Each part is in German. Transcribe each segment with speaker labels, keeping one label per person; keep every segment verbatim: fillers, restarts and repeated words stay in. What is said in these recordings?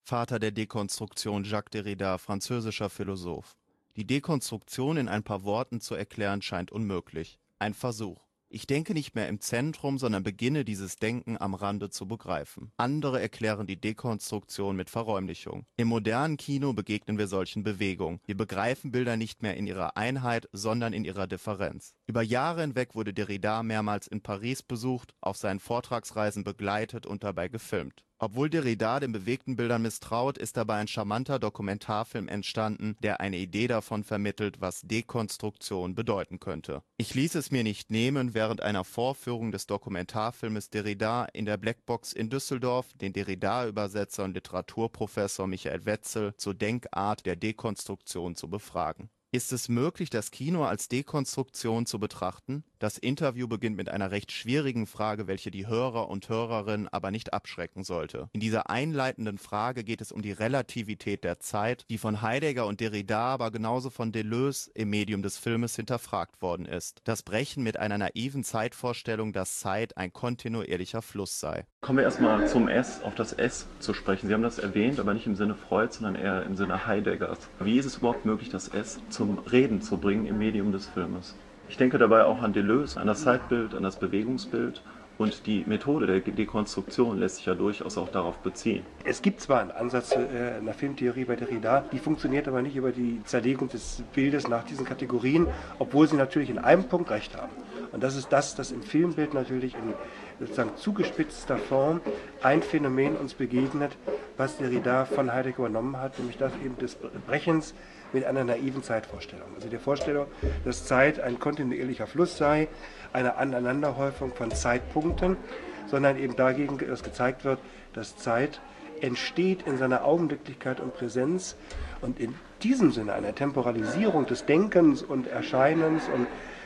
Speaker 1: Vater der Dekonstruktion Jacques Derrida, französischer Philosoph. Die Dekonstruktion in ein paar Worten zu erklären, scheint unmöglich. Ein Versuch. Ich denke nicht mehr im Zentrum, sondern beginne dieses Denken am Rande zu begreifen. Andere erklären die Dekonstruktion mit Verräumlichung. Im modernen Kino begegnen wir solchen Bewegungen. Wir begreifen Bilder nicht mehr in ihrer Einheit, sondern in ihrer Differenz. Über Jahre hinweg wurde Derrida mehrmals in Paris besucht, auf seinen Vortragsreisen begleitet und dabei gefilmt. Obwohl Derrida den bewegten Bildern misstraut, ist dabei ein charmanter Dokumentarfilm entstanden, der eine Idee davon vermittelt, was Dekonstruktion bedeuten könnte. Ich ließ es mir nicht nehmen, während einer Vorführung des Dokumentarfilmes Derrida in der Blackbox in Düsseldorf den Derrida-Übersetzer und Literaturprofessor Michael Wetzel zur Denkart der Dekonstruktion zu befragen. Ist es möglich, das Kino als Dekonstruktion zu betrachten? Das Interview beginnt mit einer recht schwierigen Frage, welche die Hörer und Hörerinnen aber nicht abschrecken sollte. In dieser einleitenden Frage geht es um die Relativität der Zeit, die von Heidegger und Derrida, aber genauso von Deleuze im Medium des Filmes hinterfragt worden ist. Das Brechen mit einer naiven Zeitvorstellung, dass Zeit ein kontinuierlicher Fluss sei.
Speaker 2: Kommen wir erstmal zum S, auf das S zu sprechen. Sie haben das erwähnt, aber nicht im Sinne Freud, sondern eher im Sinne Heideggers. Wie ist es überhaupt möglich, das S zum Reden zu bringen im Medium des Filmes? Ich denke dabei auch an Deleuze, an das Zeitbild, an das Bewegungsbild, und die Methode der Dekonstruktion lässt sich ja durchaus auch darauf beziehen.
Speaker 3: Es gibt zwar einen Ansatz äh, einer Filmtheorie bei Derrida, die funktioniert aber nicht über die Zerlegung des Bildes nach diesen Kategorien, obwohl sie natürlich in einem Punkt recht haben. Und das ist das, dass im Filmbild natürlich in sozusagen zugespitzter Form ein Phänomen uns begegnet, was Derrida von Heidegger übernommen hat, nämlich das eben des Brechens mit einer naiven Zeitvorstellung. Also der Vorstellung, dass Zeit ein kontinuierlicher Fluss sei, eine Aneinanderhäufung von Zeitpunkten, sondern eben dagegen, dass gezeigt wird, dass Zeit entsteht in seiner Augenblicklichkeit und Präsenz und in diesem Sinne einer Temporalisierung des Denkens und Erscheinens und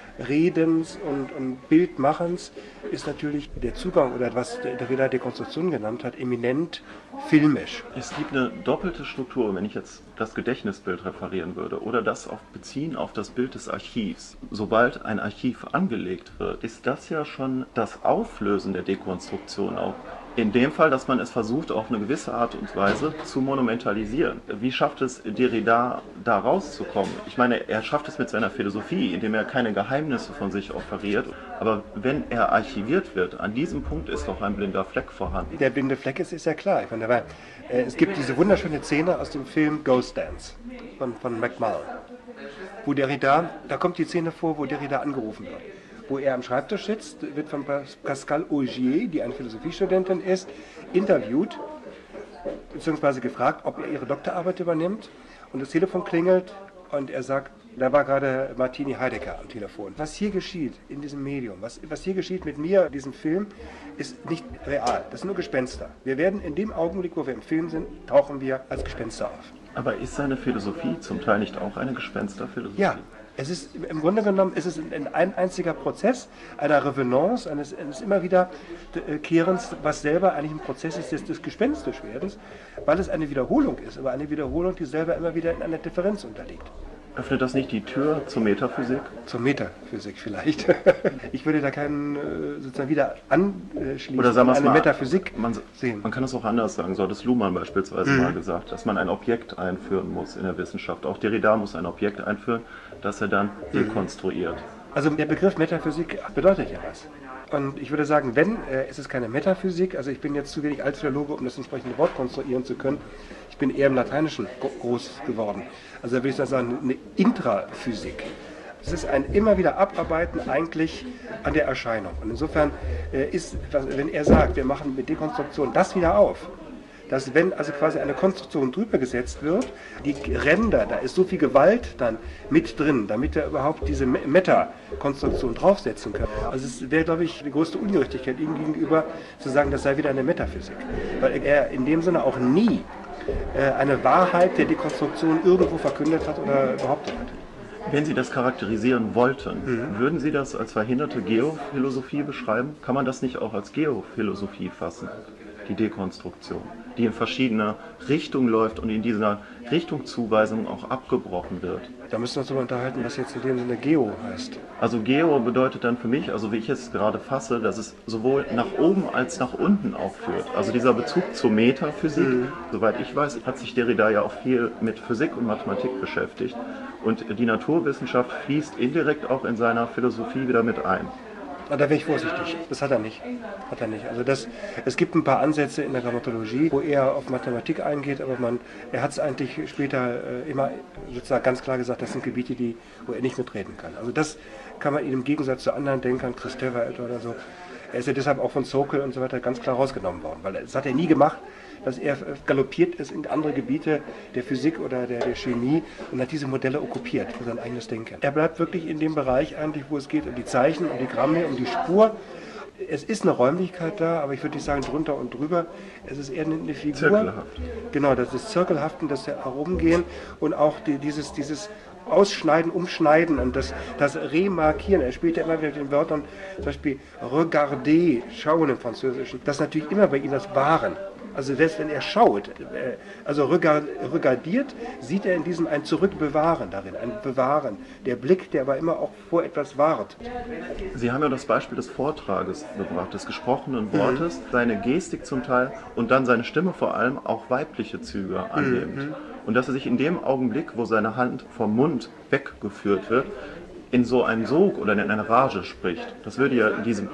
Speaker 3: Redens und, und Bildmachens ist natürlich der Zugang, oder was Derrida Dekonstruktion genannt hat, eminent filmisch.
Speaker 2: Es gibt eine doppelte Struktur, wenn ich jetzt das Gedächtnisbild referieren würde oder das auf beziehen auf das Bild des Archivs. Sobald ein Archiv angelegt wird, ist das ja schon das Auflösen der Dekonstruktion auch. In dem Fall, dass man es versucht, auf eine gewisse Art und Weise zu monumentalisieren. Wie schafft es Derrida, da rauszukommen? Ich meine, er schafft es mit seiner Philosophie, indem er keine Geheimnisse von sich offeriert. Aber wenn er archiviert wird, an diesem Punkt ist doch ein blinder Fleck vorhanden.
Speaker 3: Der blinde Fleck ist, ist ja klar. Ich meine, weil, äh, es gibt diese wunderschöne Szene aus dem Film Ghost Dance von, von McMahon, wo Derrida, da kommt die Szene vor, wo Derrida angerufen wird. Wo er am Schreibtisch sitzt, wird von Pascal Augier, die eine Philosophiestudentin ist, interviewt, beziehungsweise gefragt, ob er ihre Doktorarbeit übernimmt. Und das Telefon klingelt und er sagt, da war gerade Martini Heidegger am Telefon. Was hier geschieht in diesem Medium, was, was hier geschieht mit mir, diesem Film, ist nicht real. Das sind nur Gespenster. Wir werden in dem Augenblick, wo wir im Film sind, tauchen wir als Gespenster auf.
Speaker 2: Aber ist seine Philosophie zum Teil nicht auch eine Gespensterphilosophie?
Speaker 3: Ja. Es ist im Grunde genommen ist es ein einziger Prozess einer Revenance, eines, eines immer wieder Kehrens, was selber eigentlich ein Prozess ist des, des Gespenstischwerdens, weil es eine Wiederholung ist, aber eine Wiederholung, die selber immer wieder in einer Differenz unterliegt.
Speaker 2: Öffnet das nicht die Tür zur Metaphysik?
Speaker 3: Zur Metaphysik vielleicht. Ich würde da keinen sozusagen wieder anschließen,
Speaker 2: oder sagen wir
Speaker 3: eine
Speaker 2: mal,
Speaker 3: Metaphysik
Speaker 2: man,
Speaker 3: sehen.
Speaker 2: Man kann es auch anders sagen, so hat es Luhmann beispielsweise mhm. mal gesagt, dass man ein Objekt einführen muss in der Wissenschaft. Auch Derrida muss ein Objekt einführen, das er dann dekonstruiert.
Speaker 3: Also der Begriff Metaphysik bedeutet ja was. Und ich würde sagen, wenn, äh, ist es keine Metaphysik, also ich bin jetzt zu wenig Altphilologe, um das entsprechende Wort konstruieren zu können. Ich bin eher im Lateinischen groß geworden. Also da würde ich sagen, eine Intraphysik. Es ist ein immer wieder Abarbeiten eigentlich an der Erscheinung. Und insofern äh, ist, wenn er sagt, wir machen mit Dekonstruktion das wieder auf, dass wenn also quasi eine Konstruktion drüber gesetzt wird, die Ränder, da ist so viel Gewalt dann mit drin, damit er überhaupt diese Meta-Konstruktion draufsetzen kann. Also es wäre, glaube ich, die größte Ungerechtigkeit ihm gegenüber, zu sagen, das sei wieder eine Metaphysik. Weil er in dem Sinne auch nie äh, eine Wahrheit der Dekonstruktion irgendwo verkündet hat oder behauptet hat.
Speaker 2: Wenn Sie das charakterisieren wollten,
Speaker 3: mhm.
Speaker 2: würden Sie das als verhinderte Geophilosophie beschreiben? Kann man das nicht auch als Geophilosophie fassen? die Dekonstruktion, die in verschiedene Richtungen läuft und in dieser Richtungszuweisung auch abgebrochen wird.
Speaker 3: Da müssen wir uns darüber unterhalten, was jetzt in dem Sinne Geo heißt.
Speaker 2: Also Geo bedeutet dann für mich, also wie ich es gerade fasse, dass es sowohl nach oben als nach unten auch führt. Also dieser Bezug zur Metaphysik, mhm. soweit ich weiß, hat sich Derrida ja auch viel mit Physik und Mathematik beschäftigt. Und die Naturwissenschaft fließt indirekt auch in seiner Philosophie wieder mit ein.
Speaker 3: Da wäre ich vorsichtig. Das hat er nicht. Hat er nicht. Also das, es gibt ein paar Ansätze in der Grammatologie, wo er auf Mathematik eingeht, aber man, er hat es eigentlich später äh, immer sozusagen ganz klar gesagt, das sind Gebiete, die, wo er nicht mitreden kann. Also das kann man ihm im Gegensatz zu anderen Denkern, Kristeva etwa oder so, er ist ja deshalb auch von Sokol und so weiter ganz klar rausgenommen worden, weil das hat er nie gemacht, dass er galoppiert ist in andere Gebiete der Physik oder der, der Chemie und hat diese Modelle okkupiert für sein eigenes Denken. Er bleibt wirklich in dem Bereich eigentlich, wo es geht um die Zeichen, um die Gramme, um die Spur. Es ist eine Räumlichkeit da, aber ich würde nicht sagen drunter und drüber. Es ist eher eine Figur.
Speaker 2: Zirkelhaft.
Speaker 3: Genau, das ist Zirkelhaften, das Herumgehen und auch die, dieses, dieses Ausschneiden, Umschneiden und das, das Remarkieren. Er spielt ja immer wieder mit den Wörtern, zum Beispiel regarder, schauen im Französischen. Das ist natürlich immer bei ihm das Wahren. Also selbst wenn er schaut, also regardiert, sieht er in diesem ein Zurückbewahren darin, ein Bewahren. Der Blick, der aber immer auch vor etwas wahrt.
Speaker 2: Sie haben ja das Beispiel des Vortrages gebracht, des gesprochenen Wortes, mhm. seine Gestik zum Teil und dann seine Stimme vor allem auch weibliche Züge annimmt. Mhm. Und dass er sich in dem Augenblick, wo seine Hand vom Mund weggeführt wird, in so einen Sog oder in eine Rage spricht. Das würde ja diesem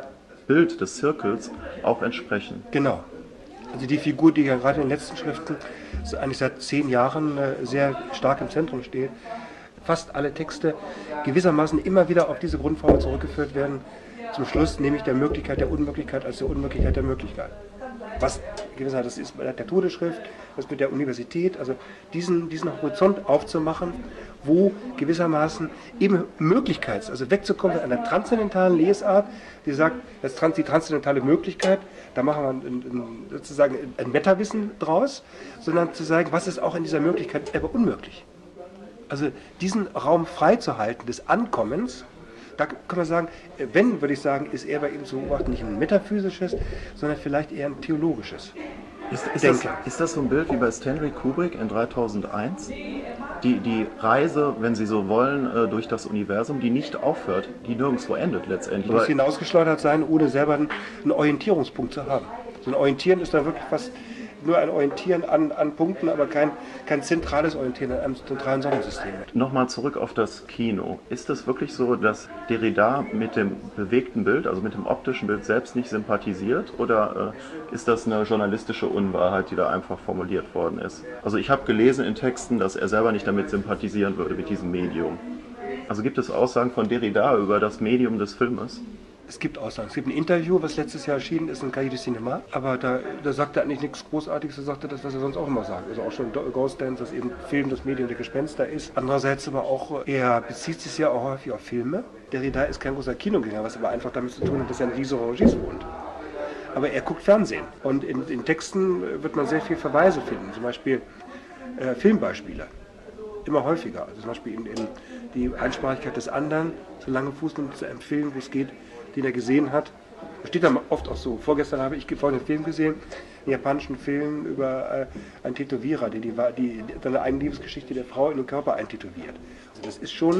Speaker 2: Bild des Zirkels auch entsprechen.
Speaker 3: Genau. Also die Figur, die ja gerade in den letzten Schriften eigentlich seit zehn Jahren sehr stark im Zentrum steht, fast alle Texte gewissermaßen immer wieder auf diese Grundformel zurückgeführt werden, zum Schluss nämlich der Möglichkeit der Unmöglichkeit als der Unmöglichkeit der Möglichkeit. Was gewissermaßen, das ist bei der Todesschrift, das mit der Universität, also diesen, diesen Horizont aufzumachen, wo gewissermaßen eben Möglichkeits, also wegzukommen von einer transzendentalen Lesart, die sagt, das ist die transzendentale Möglichkeit, da machen wir ein, ein, sozusagen ein Metawissen draus, sondern zu sagen, was ist auch in dieser Möglichkeit aber unmöglich. Also diesen Raum freizuhalten des Ankommens, da kann man sagen, wenn, würde ich sagen, ist er bei ihm zu beobachten nicht ein metaphysisches, sondern vielleicht eher ein theologisches.
Speaker 2: Ist, ist, das, ist das so ein Bild wie bei Stanley Kubrick in dreitausendeins? Die, die Reise, wenn Sie so wollen, durch das Universum, die nicht aufhört, die nirgendwo endet letztendlich.
Speaker 3: Man muss hinausgeschleudert sein, ohne selber einen, einen Orientierungspunkt zu haben. So ein Orientieren ist da wirklich fast nur ein Orientieren an, an Punkten, aber kein, kein zentrales Orientieren an einem zentralen Sonnensystem.
Speaker 2: Nochmal zurück auf das Kino. Ist es wirklich so, dass Derrida mit dem bewegten Bild, also mit dem optischen Bild selbst nicht sympathisiert? Oder äh, ist das eine journalistische Unwahrheit, die da einfach formuliert worden ist? Also ich habe gelesen in Texten, dass er selber nicht damit sympathisieren würde, mit diesem Medium. Also gibt es Aussagen von Derrida über das Medium des Filmes?
Speaker 3: Es gibt Aussagen. Es gibt ein Interview, was letztes Jahr erschienen ist in Cahiers du Cinéma, aber da, da sagt er eigentlich nichts Großartiges, er sagte das, was er sonst auch immer sagt. Also auch schon Ghost Dance, dass eben Film das Medium der Gespenster ist. Andererseits aber auch, er bezieht sich ja auch häufig auf Filme. Derrida ist kein großer Kinogänger, was aber einfach damit zu tun hat, dass er in Riese-Rangis wohnt. Aber er guckt Fernsehen und in, in Texten wird man sehr viel Verweise finden, zum Beispiel äh, Filmbeispiele. Immer häufiger. Also zum Beispiel in, in die Einsprachigkeit des anderen, so lange Fußnoten zu empfehlen, wo es geht, den er gesehen hat. Das steht dann oft auch so. Vorgestern habe ich folgenden Film gesehen, einen japanischen Film über äh, einen Tätowierer, der die, die, seine eigene Liebesgeschichte der Frau in den Körper eintätowiert. Also das ist schon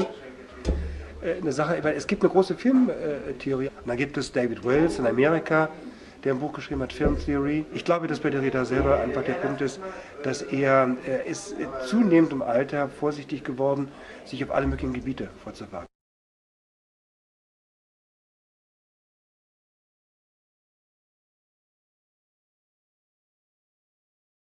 Speaker 3: äh, eine Sache, weil es gibt eine große Filmtheorie. Äh, Und dann gibt es David Wells in Amerika, der ein Buch geschrieben hat, Film Theory. Ich glaube, dass bei Derrida selber einfach der Punkt ist, dass er, er ist zunehmend im Alter vorsichtig geworden, sich auf alle möglichen Gebiete vorzuwagen.